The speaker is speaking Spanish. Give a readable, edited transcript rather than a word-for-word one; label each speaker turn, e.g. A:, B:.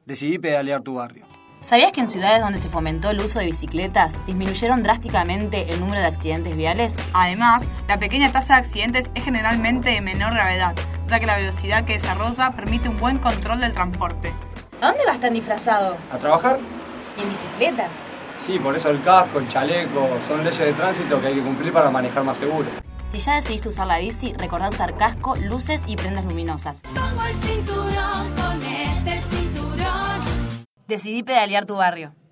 A: Decidí pedalear tu barrio.
B: ¿Sabías que en ciudades donde se fomentó el uso de bicicletas disminuyeron drásticamente el número de accidentes viales?
C: Además, la pequeña tasa de accidentes es generalmente de menor gravedad, ya que la velocidad que desarrolla permite un buen control del transporte.
B: ¿A dónde vas tan disfrazado?
A: ¿A trabajar?
B: ¿Y en bicicleta?
A: Sí, por eso el casco, el chaleco, son leyes de tránsito que hay que cumplir para manejar más seguro.
B: Si ya decidiste usar la bici, recordá usar casco, luces y prendas luminosas.
D: Pongo el cinturón, ponete el cinturón.
B: Decidí pedalear tu barrio.